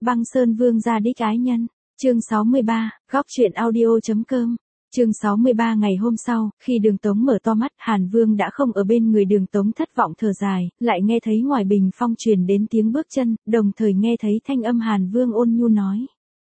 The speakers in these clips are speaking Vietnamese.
Băng Sơn Vương gia đích ái nhân. Chương 63, góc truyện audio.com. Chương 63 ngày hôm sau, khi Đường Tống mở to mắt, Hàn Vương đã không ở bên người Đường Tống, thất vọng thở dài, lại nghe thấy ngoài bình phong truyền đến tiếng bước chân, đồng thời nghe thấy thanh âm Hàn Vương ôn nhu nói.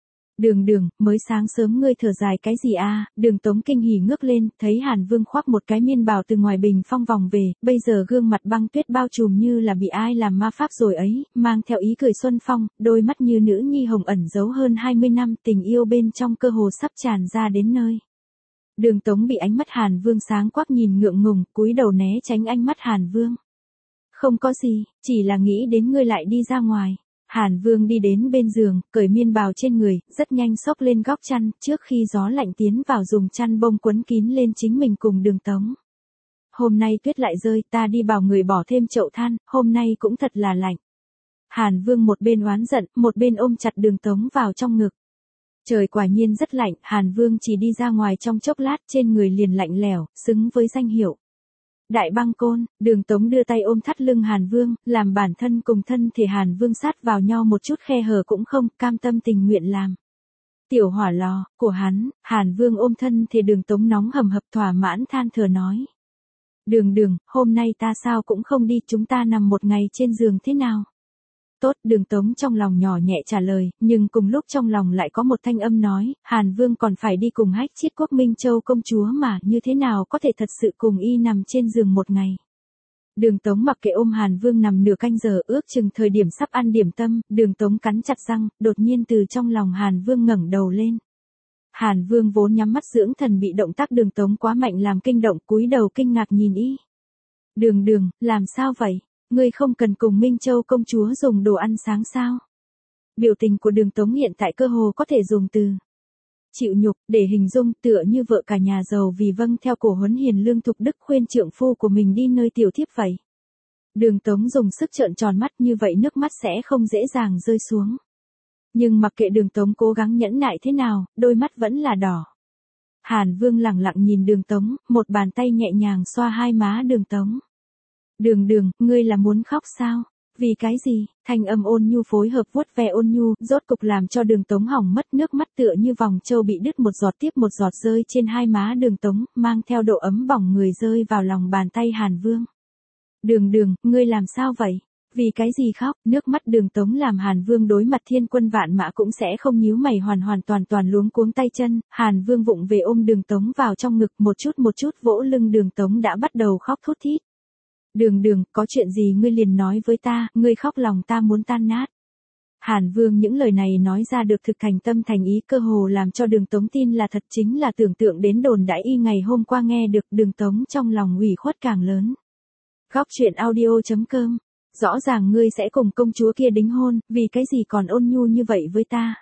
Đường, mới sáng sớm ngươi thở dài cái gì a? Đường Tống kinh hỉ ngước lên, thấy Hàn Vương khoác một cái miên bào từ ngoài bình phong vòng về, bây giờ gương mặt băng tuyết bao trùm như là bị ai làm ma pháp rồi ấy, mang theo ý cười xuân phong, đôi mắt như nữ nhi hồng ẩn giấu hơn 20 năm, tình yêu bên trong cơ hồ sắp tràn ra đến nơi. Đường Tống bị ánh mắt Hàn Vương sáng quắc nhìn ngượng ngùng, cúi đầu né tránh ánh mắt Hàn Vương. Không có gì, chỉ là nghĩ đến ngươi lại đi ra ngoài. Hàn Vương đi đến bên giường, cởi miên bào trên người, rất nhanh xốc lên góc chăn, trước khi gió lạnh tiến vào dùng chăn bông quấn kín lên chính mình cùng Đường Tống. Hôm nay tuyết lại rơi, ta đi bảo người bỏ thêm chậu than, hôm nay cũng thật là lạnh. Hàn Vương một bên oán giận, một bên ôm chặt Đường Tống vào trong ngực. Trời quả nhiên rất lạnh, Hàn Vương chỉ đi ra ngoài trong chốc lát, trên người liền lạnh lẽo, xứng với danh hiệu Đại Băng Côn. Đường Tống đưa tay ôm thắt lưng Hàn Vương, làm bản thân cùng thân thể Hàn Vương sát vào nhau một chút khe hở cũng không, cam tâm tình nguyện làm. Tiểu hỏa lò của hắn, Hàn Vương ôm thân thể Đường Tống nóng hầm hập thỏa mãn than thở nói. Đường, hôm nay ta sao cũng không đi, chúng ta nằm một ngày trên giường thế nào? Tốt, Đường Tống trong lòng nhỏ nhẹ trả lời, nhưng cùng lúc trong lòng lại có một thanh âm nói, Hàn Vương còn phải đi cùng Hách Chiết Quốc Minh Châu công chúa mà, như thế nào có thể thật sự cùng y nằm trên giường một ngày. Đường Tống mặc kệ ôm Hàn Vương nằm nửa canh giờ, ước chừng thời điểm sắp ăn điểm tâm, Đường Tống cắn chặt răng, đột nhiên từ trong lòng Hàn Vương ngẩng đầu lên. Hàn Vương vốn nhắm mắt dưỡng thần bị động tác Đường Tống quá mạnh làm kinh động, cúi đầu kinh ngạc nhìn y. Đường, làm sao vậy? Ngươi không cần cùng Minh Châu công chúa dùng đồ ăn sáng sao? Biểu tình của Đường Tống hiện tại cơ hồ có thể dùng từ chịu nhục để hình dung, tựa như vợ cả nhà giàu vì vâng theo cổ huấn hiền lương thục đức khuyên trượng phu của mình đi nơi tiểu thiếp vậy. Đường Tống dùng sức trợn tròn mắt, như vậy nước mắt sẽ không dễ dàng rơi xuống. Nhưng mặc kệ Đường Tống cố gắng nhẫn nại thế nào, đôi mắt vẫn là đỏ. Hàn Vương lẳng lặng nhìn Đường Tống, một bàn tay nhẹ nhàng xoa hai má Đường Tống. Đường, ngươi là muốn khóc sao? Vì cái gì? Thanh âm ôn nhu phối hợp vuốt ve ôn nhu, rốt cục làm cho Đường Tống hỏng mất nước mắt, tựa như vòng châu bị đứt một giọt tiếp một giọt rơi trên hai má Đường Tống, mang theo độ ấm bỏng người rơi vào lòng bàn tay Hàn Vương. Đường, ngươi làm sao vậy? Vì cái gì khóc? Nước mắt Đường Tống làm Hàn Vương đối mặt thiên quân vạn mã cũng sẽ không nhíu mày, hoàn toàn luống cuống tay chân. Hàn Vương vụng về ôm Đường Tống vào trong ngực, một chút vỗ lưng Đường Tống đã bắt đầu khóc thút thít. Đường, có chuyện gì ngươi liền nói với ta, ngươi khóc lòng ta muốn tan nát. Hàn Vương những lời này nói ra được thực thành tâm thành ý, cơ hồ làm cho Đường Tống tin là thật, chính là tưởng tượng đến đồn đãi y ngày hôm qua nghe được, Đường Tống trong lòng ủy khuất càng lớn. Góc truyện audio.com. Rõ ràng ngươi sẽ cùng công chúa kia đính hôn, vì cái gì còn ôn nhu như vậy với ta?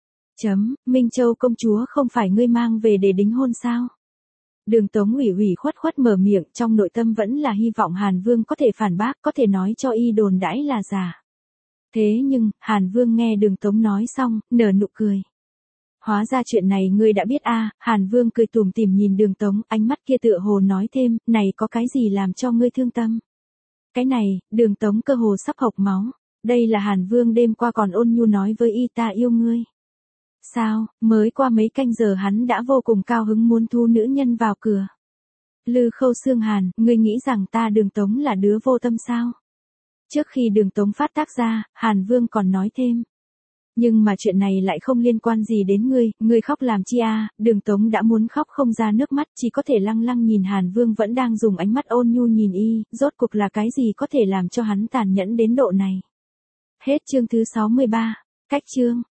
Minh Châu công chúa không phải ngươi mang về để đính hôn sao? Đường Tống ủy khuất mở miệng, trong nội tâm vẫn là hy vọng Hàn Vương có thể phản bác, có thể nói cho y đồn đãi là giả. Thế nhưng, Hàn Vương nghe Đường Tống nói xong, nở nụ cười. Hóa ra chuyện này ngươi đã biết a? Hàn Vương cười tủm tỉm nhìn Đường Tống, ánh mắt kia tựa hồ nói thêm, này có cái gì làm cho ngươi thương tâm? Cái này, Đường Tống cơ hồ sắp hộc máu. Đây là Hàn Vương đêm qua còn ôn nhu nói với y ta yêu ngươi. Sao, mới qua mấy canh giờ hắn đã vô cùng cao hứng muốn thu nữ nhân vào cửa. Lư Khâu Xương Hàn, ngươi nghĩ rằng ta Đường Tống là đứa vô tâm sao? Trước khi Đường Tống phát tác ra, Hàn Vương còn nói thêm. Nhưng mà chuyện này lại không liên quan gì đến ngươi khóc làm chi a? Đường Tống đã muốn khóc không ra nước mắt, chỉ có thể lăng lăng nhìn Hàn Vương vẫn đang dùng ánh mắt ôn nhu nhìn y, rốt cục là cái gì có thể làm cho hắn tàn nhẫn đến độ này. Hết chương thứ 63. Cách chương.